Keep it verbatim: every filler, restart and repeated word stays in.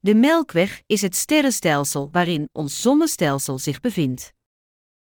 De Melkweg is het sterrenstelsel waarin ons zonnestelsel zich bevindt.